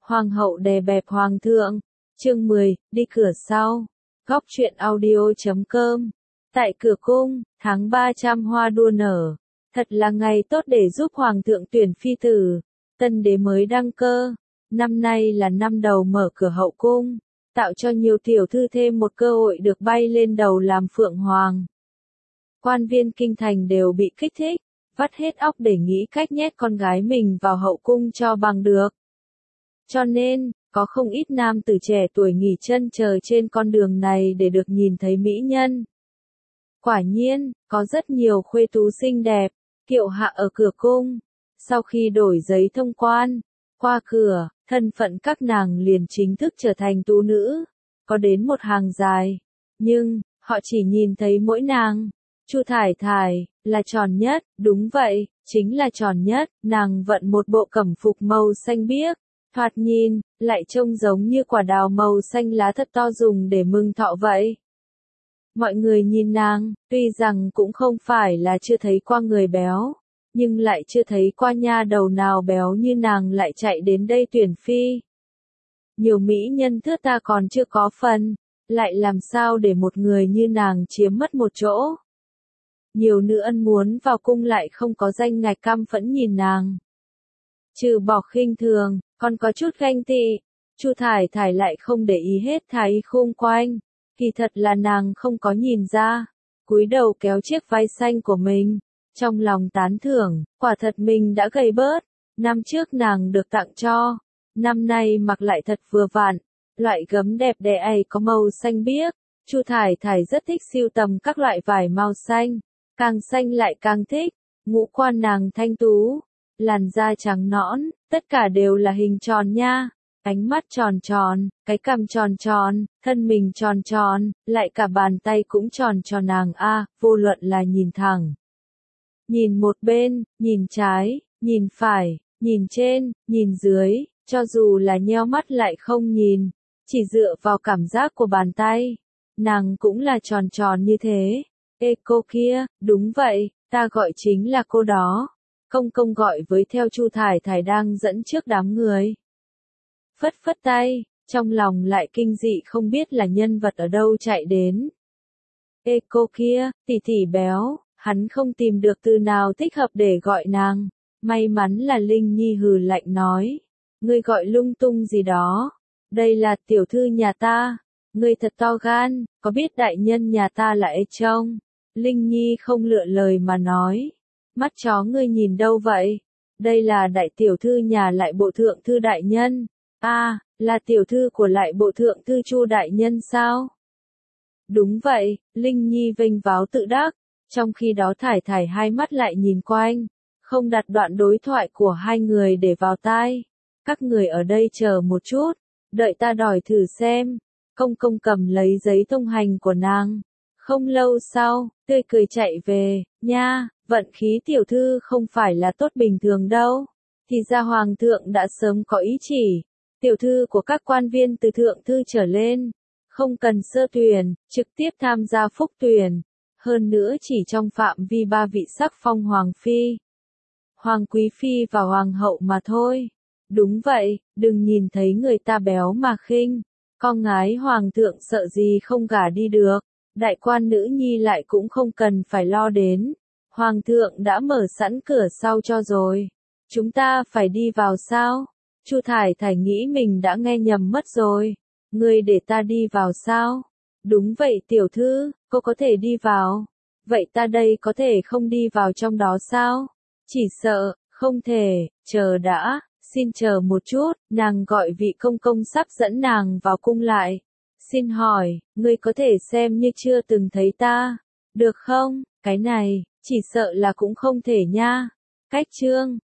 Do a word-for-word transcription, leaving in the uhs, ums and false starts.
Hoàng hậu đè bẹp hoàng thượng. Chương mười, đi cửa sau. Góc truyện audio chấm com. Tại cửa cung, tháng ba trăm hoa đua nở. Thật là ngày tốt để giúp hoàng thượng tuyển phi tử. Tân đế mới đăng cơ. Năm nay là năm đầu mở cửa hậu cung, tạo cho nhiều tiểu thư thêm một cơ hội được bay lên đầu làm phượng hoàng. Quan viên kinh thành đều bị kích thích, vắt hết óc để nghĩ cách nhét con gái mình vào hậu cung cho bằng được. Cho nên, có không ít nam tử trẻ tuổi nghỉ chân chờ trên con đường này để được nhìn thấy mỹ nhân. Quả nhiên, có rất nhiều khuê tú xinh đẹp, kiệu hạ ở cửa cung. Sau khi đổi giấy thông quan, qua cửa, thân phận các nàng liền chính thức trở thành tú nữ. Có đến một hàng dài, nhưng, họ chỉ nhìn thấy mỗi nàng. Chu Thải Thải, là tròn nhất, đúng vậy, chính là tròn nhất, nàng vận một bộ cẩm phục màu xanh biếc, thoạt nhìn, lại trông giống như quả đào màu xanh lá thật to dùng để mừng thọ vậy. Mọi người nhìn nàng, tuy rằng cũng không phải là chưa thấy qua người béo, nhưng lại chưa thấy qua nha đầu nào béo như nàng lại chạy đến đây tuyển phi. Nhiều mỹ nhân thước ta còn chưa có phần, lại làm sao để một người như nàng chiếm mất một chỗ. Nhiều nữ ân muốn vào cung lại không có danh ngạch, căm phẫn nhìn nàng. Trừ bỏ khinh thường, còn có chút ganh tị. Chu Thải Thải lại không để ý hết thái khung quanh, kỳ thật là nàng không có nhìn ra. Cúi đầu kéo chiếc váy xanh của mình, trong lòng tán thưởng, quả thật mình đã gầy bớt. Năm trước nàng được tặng cho, năm nay mặc lại thật vừa vặn. Loại gấm đẹp đẽ ấy có màu xanh biếc. Chu Thải Thải rất thích sưu tầm các loại vải màu xanh, càng xanh lại càng thích. Ngũ quan nàng thanh tú, làn da trắng nõn, tất cả đều là hình tròn nha. Ánh mắt tròn tròn, cái cằm tròn tròn, thân mình tròn tròn, lại cả bàn tay cũng tròn cho nàng a, à, vô luận là nhìn thẳng, nhìn một bên, nhìn trái, nhìn phải, nhìn trên, nhìn dưới, cho dù là nheo mắt lại không nhìn, chỉ dựa vào cảm giác của bàn tay, nàng cũng là tròn tròn như thế. Ê cô kia, đúng vậy, ta gọi chính là cô đó. Công công gọi với theo Chu Thải Thải đang dẫn trước đám người. Phất phất tay, trong lòng lại kinh dị không biết là nhân vật ở đâu chạy đến. Ê cô kia, tỷ tỷ béo, hắn không tìm được từ nào thích hợp để gọi nàng. May mắn là Linh Nhi hừ lạnh nói. Ngươi gọi lung tung gì đó. Đây là tiểu thư nhà ta. Ngươi thật to gan, có biết đại nhân nhà ta là ê trông. Linh Nhi không lựa lời mà nói. Mắt chó ngươi nhìn đâu vậy? Đây là đại tiểu thư nhà lại bộ thượng thư đại nhân. A, à, là tiểu thư của lại bộ thượng thư Chu đại nhân sao? Đúng vậy, Linh Nhi vênh váo tự đắc. Trong khi đó Thải Thải hai mắt lại nhìn quanh, không đặt đoạn đối thoại của hai người để vào tai. Các người ở đây chờ một chút, đợi ta đòi thử xem. Công công cầm lấy giấy thông hành của nàng. Không lâu sau, tươi cười chạy về, nha, vận khí tiểu thư không phải là tốt bình thường đâu. Thì ra hoàng thượng đã sớm có ý chỉ, tiểu thư của các quan viên từ thượng thư trở lên, không cần sơ tuyển, trực tiếp tham gia phúc tuyển. Hơn nữa chỉ trong phạm vi ba vị sắc phong hoàng phi, hoàng quý phi và hoàng hậu mà thôi. Đúng vậy, đừng nhìn thấy người ta béo mà khinh, con gái hoàng thượng sợ gì không gả đi được. Đại quan nữ nhi lại cũng không cần phải lo đến. Hoàng thượng đã mở sẵn cửa sau cho rồi. Chúng ta phải đi vào sao? Chu Thải Thải nghĩ mình đã nghe nhầm mất rồi. Ngươi để ta đi vào sao? Đúng vậy tiểu thư, cô có thể đi vào. Vậy ta đây có thể không đi vào trong đó sao? Chỉ sợ, không thể, chờ đã, xin chờ một chút, nàng gọi vị công công sắp dẫn nàng vào cung lại. Xin hỏi, ngươi có thể xem như chưa từng thấy ta, được không? Cái này, chỉ sợ là cũng không thể nha. Cách chương,